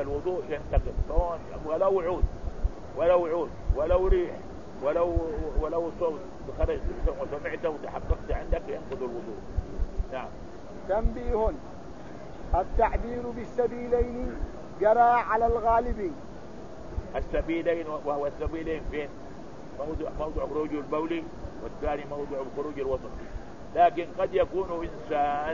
الوضوء ينتقل ولو عود ولو ريح ولو صوت خرج وسمعته وتحققت عندك ينقض الوضوء. نعم. تنبيه: التعبير بالسبيلين جرى على الغالب. السبيلين، وهو السبيلين فين؟ موضع خروج البول، والثاني موضع خروج الوسط. لكن قد يكون إنسان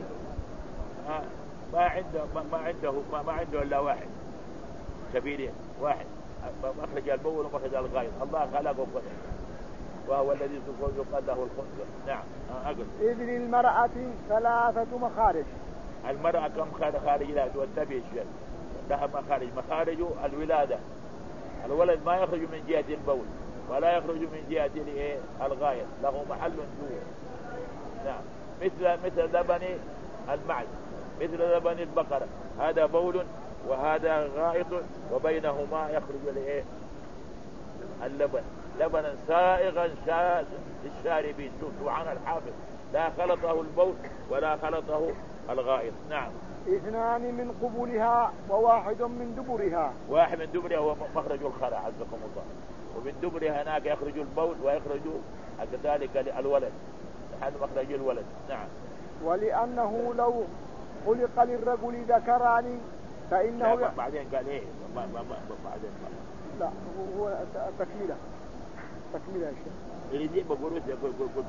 ما عنده إلا واحد سبيلين، واحد مخرج البول ومخرج الغائط. الله خلقه كذا، وهو الذي يقال له الخنثى. نعم. أقول إذ للمرأة 3 مخارج. المرأة كم خارج لها؟ والتبع الشيء لها مخارج الولادة. الولد ما يخرج من جهة البول ولا يخرج من جهة الغائط، له محل جوه. نعم. مثل لبن المعز، مثل لبن البقرة، هذا بول وهذا غائط، وبينهما يخرج اللبن لبنا سائغا للشاربين. سبحان الحافظ، لا خلطه البول ولا خلطه الغائط. نعم. 2 من قبلها وواحد من دبرها. واحد من دبرها هو مخرج الخلاء عزكم الله، ومن دبرها هناك يخرج البول ويخرج كذلك الولد لحد مخرج الولد. نعم. ولأنه لو خلق للرجل ذكران فإنه بعدين قال ايه بعدين لا هو تكملة يا شيخ. اللي بقوله يقول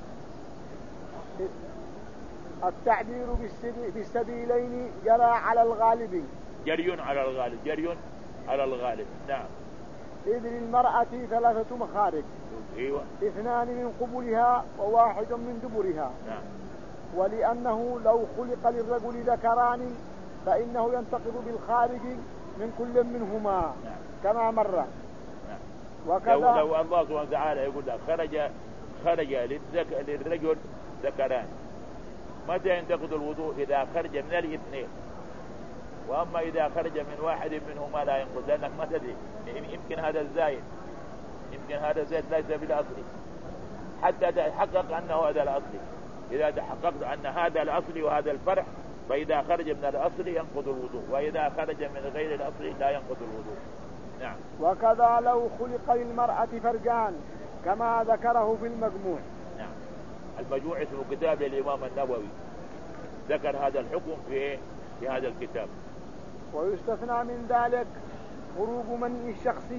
التعبير بالسبيلين جرى على الغالب. جري على الغالب. نعم. إذ للمرأة 3 مخارج. ايوه. 2 من قبلها وواحد من دبرها. نعم. ولأنه لو خلق للرجل ذكران فإنه ينتقض بالخارج من كل منهما. نعم. كما مر. نعم. وكذا لو الله سبحانه وتعالى يقول لك خرج للرجل ذكران، متى ينتقض الوضوء؟ إذا خرج من الاثنين. وأما إذا خرج من واحد منهما لا ينقض، لأنك ما تدري، يمكن هذا الزايد ليس بالأصلي حتى تحقق أنه هذا الأصلي. إذا تحققت أن هذا الأصلي وهذا الفرع، فإذا خرج من الأصل ينقض الوضوء، وإذا خرج من غير الأصل لا ينقض الوضوء. نعم. وكذا لو خلق للمرأة فرجان كما ذكره في المجموع. نعم. المجموع اسمه كتاب الإمام النووي، ذكر هذا الحكم في هذا الكتاب. ويستثنى من ذلك خروج مني الشخص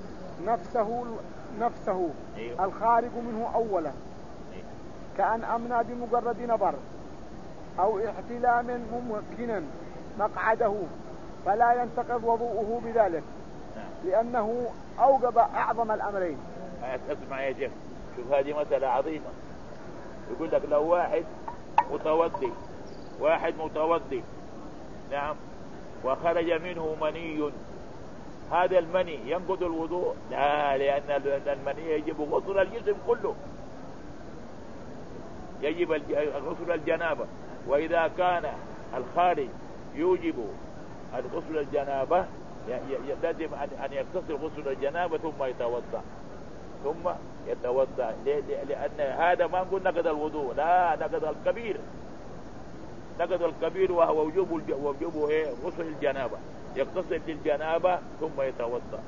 نفسه أيوه. الخارج منه أولا، كأن أمنى بمجرد نظر أو احتلام ممكنا مقعده، فلا ينتقض وضوءه بذلك. لأنه أوجب أعظم الأمرين. اسمع يا شيخ، شوف هذه مسألة عظيمة. يقول لك لو واحد متوضي نعم، وخرج منه مني، هذا المني ينقض الوضوء؟ لا، لأن المني يجب غسل الجسم كله، يجب غسل الجنابة. وإذا كان الخارج يوجب غسل الجنابة يلزم أن يغتسل غسل الجنابة ثم يتوضأ لأن هذا ما نقول نقض الوضوء، لا، نقض الكبير وهو وجوب غسل الجنابة. يغتسل للجنابة ثم يتوضأ،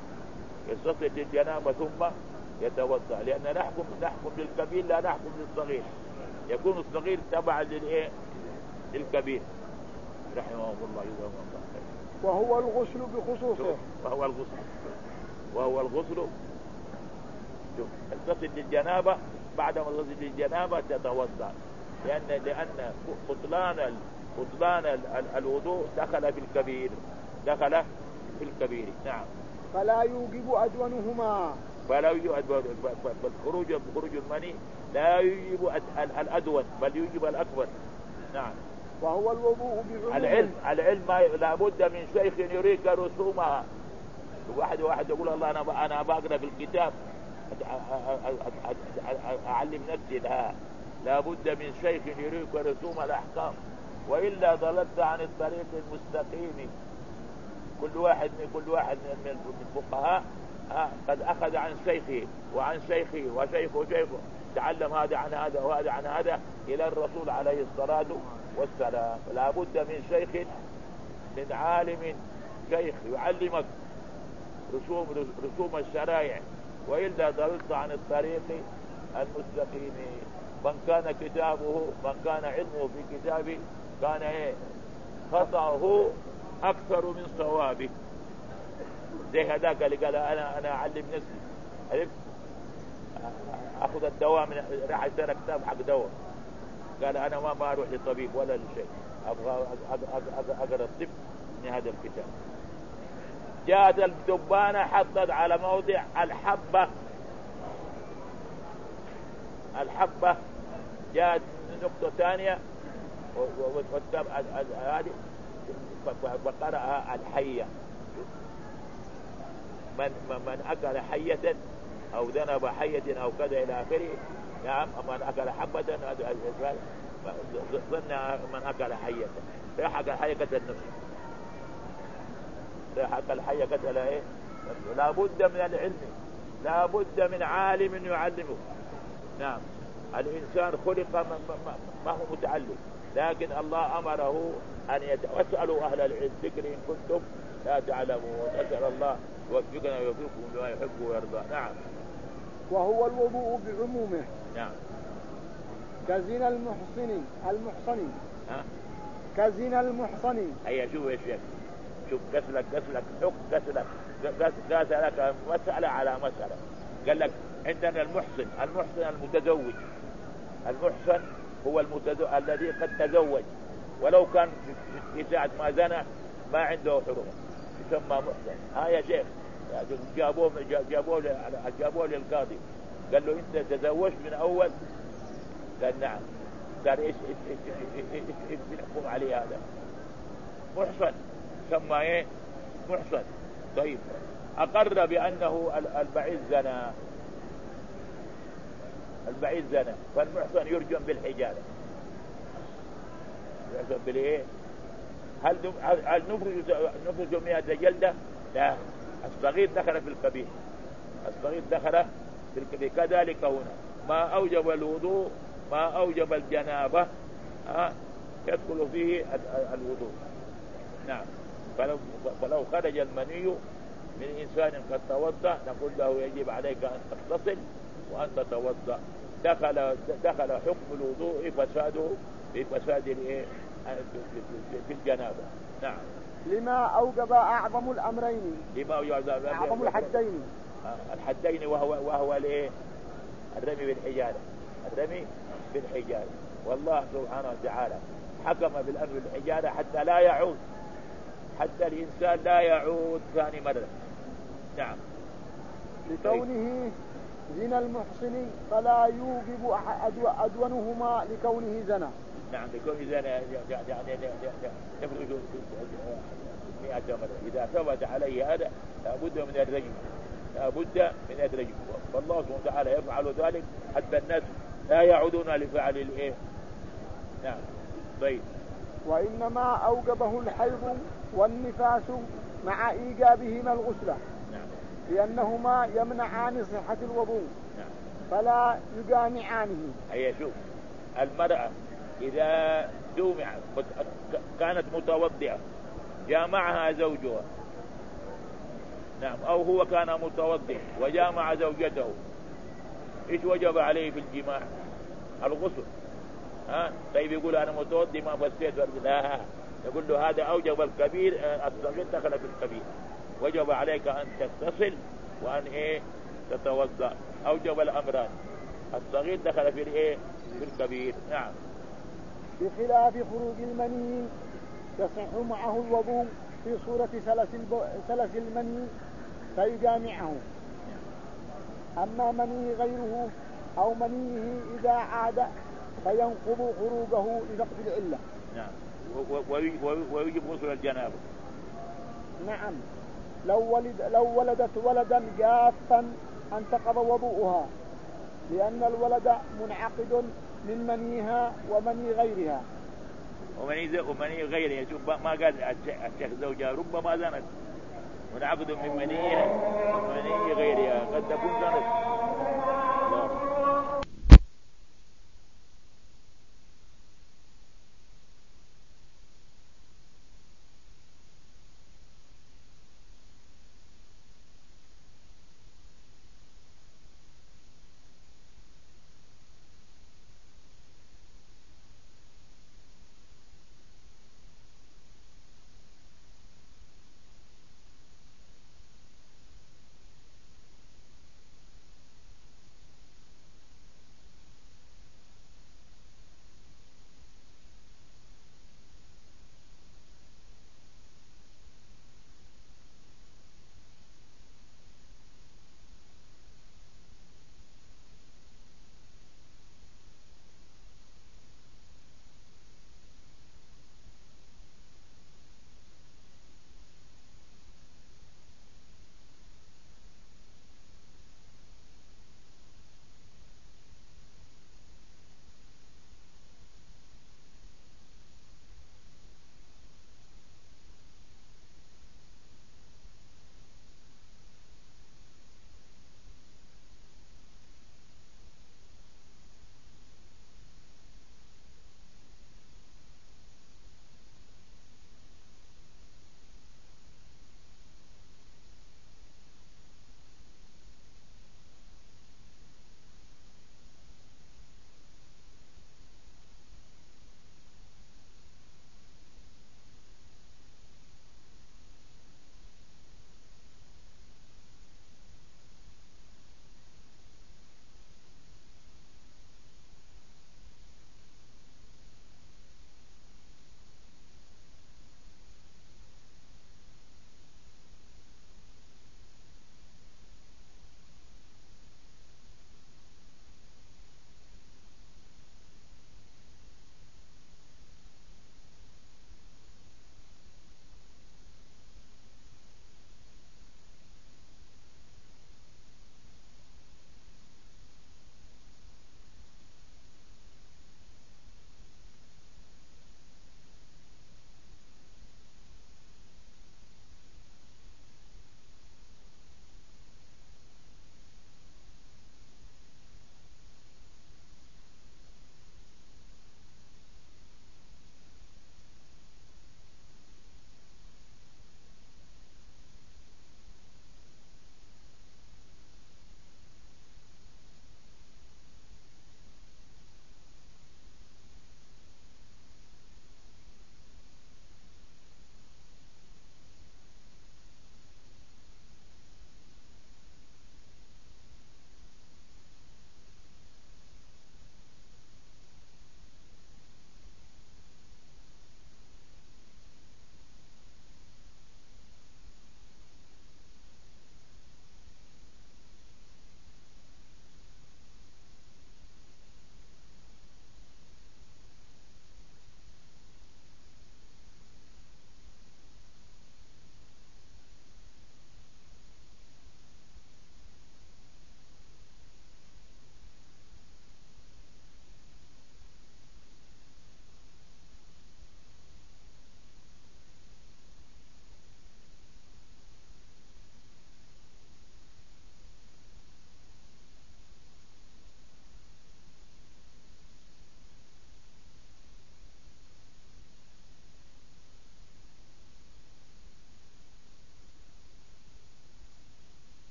يتوضأ، لأن نحكم للكبير لا نحكم للصغير. يكون الصغير تبعا للكبير رحمه الله يجزاه الله خير. وهو الغسل بخصوصه. وهو الغسل تغتسل للجنابة، بعد ما تغتسل للجنابة تتوضأ، لأن بطلان الوضوء دخل في الكبير. نعم. فلا يوجب أدونهما. خروج المني لا يوجب الأدون، بل يوجب الأكبر. نعم. وهو الوضوء بعموم. العلم لا بد من شيخ يريك رسومها. واحد يقول الله أنا بقرأ في الكتاب أعلم نفسي، لا بد من شيخ يريك رسوم الأحكام، وإلا ضللت عن الطريق المستقيم. كل واحد من الفقهاء قد أخذ عن شيخه وعن شيخه وشيخه، تعلم هذا عن هذا وهذا عن هذا إلى الرسول عليه الصلاة والسلام. لا بد من شيخ، من عالم شيخ يعلمك رسوم الشرائع، وإلا ضللت عن الطريق المستقيم. من كان علمه في كتابه كان خطأه أكثر من صوابه. زي هذاك اللي قال أنا أعلم نفسي، عرفت أخذ الدواء راح اشترى كتاب حق دواء، قال أنا ما أروح للطبيب ولا لشيء، أبغى أقرأ الطب من هذا الكتاب. جاءت الدبانة حطت على موضع الحبة جاءت نقطة ثانية هذه فقرأها الحية. من أكل حية أو ذنب حية أو كذا إلى آخره. نعم، من أكل حبة ظن من أكل حية، فيحق الحية قتل نفسه، فيحق الحية قتل إيه. لا بد من العلم، لا بد من عالم يعلمه. نعم، الإنسان خلق ما هو متعلم، لكن الله أمره أن يسألوا أهل العلم ذكر إن كنتم لا تعلمون. أسأل الله يوفقنا ويوفقكم بما يحب ويرضى. نعم. وهو الوضوء بعمومه. نعم. كزنا المحصن كزنا المحصن. هيا شوف يا شيخ، شوف قسلك حق قاسلك مسألة على مسألة. قال لك عندنا المحصن المتزوج. المحصن هو الذي قد تزوج ولو كان في ساعة ما زنى ما عنده حرمة، يسمى محصن. يا شيخ جابوه للقاضي، قال له انت تزوجت من اول؟ قال نعم. قال ايش بنحكم عليه؟ هذا محصن، سمى ايه محصن. طيب اقر بانه البعيد زنا فالمحصن يرجم بالحجارة. يرجم بالايه؟ هل نفرج 100 جلدة؟ لا، الصغير دخل في الكبير، كذلك هنا ما أوجب الوضوء ما أوجب الجنابة يدخل فيه الوضوء. نعم. فلو خرج المني من إنسان قد توضأ نقول له يجب عليك أن تغتسل وأن تتوضأ. دخل حكم الوضوء فساده بفساد في الجنابة. نعم. لما أوجب أعظم الأمرين، أعظم الحدين. الحدين وهو الايه؟ الرمي بالحجارة. والله سبحانه وتعالى حكم بالأمر بالحجارة حتى لا يعود، حتى الإنسان لا يعود ثاني مرة. نعم. لكونه زنا المحصن فلا يوجب أدونهما لكونه زنا. نعم، لكونه زنا يعني يفرج 100 مرة. إذا ثبت عليه هذا لابد من الرجم، والله سبحانه وتعالى يفعل ذلك حتى الناس لا يعودون لفعل الايه. نعم. طيب. وإنما أوجبه الحيض والنفاس مع إيجابهما الغسل. نعم. لأنهما يمنعان صحة الوضوء. نعم. فلا يجامعانه. هيا شوف، المرأة إذا كانت متوضئة جامعها زوجها، نعم، أو هو كان متوضئ وجامع زوجته، إيش وجب عليه في الجماع؟ الغسل. طيب يقول أنا متوضئ ما فسيت، لا، يقول له هذا أوجب الكبير، الصغير دخل في الكبير، وجب عليك أن تتصل وأن تتوضأ. أوجب الأمران، الصغير دخل في في الكبير. نعم. بخلاف خروج المني يصح معه الوضوء في صورة سلس المني فيجامعه. أما مني غيره أو منيه إذا عاد فينقض خروجه لفقد العلة. نعم. ويجب غسل الجنابة. نعم. لو ولدت ولدا جافا انتقض وضوءها، لأن الولد منعقد من منيها ومني غيرها. ومني غيرها، شوف ما قال الشيخ زوجها ربما زنت، منعقد من منيها ومني غيرها، قد تكون زنت.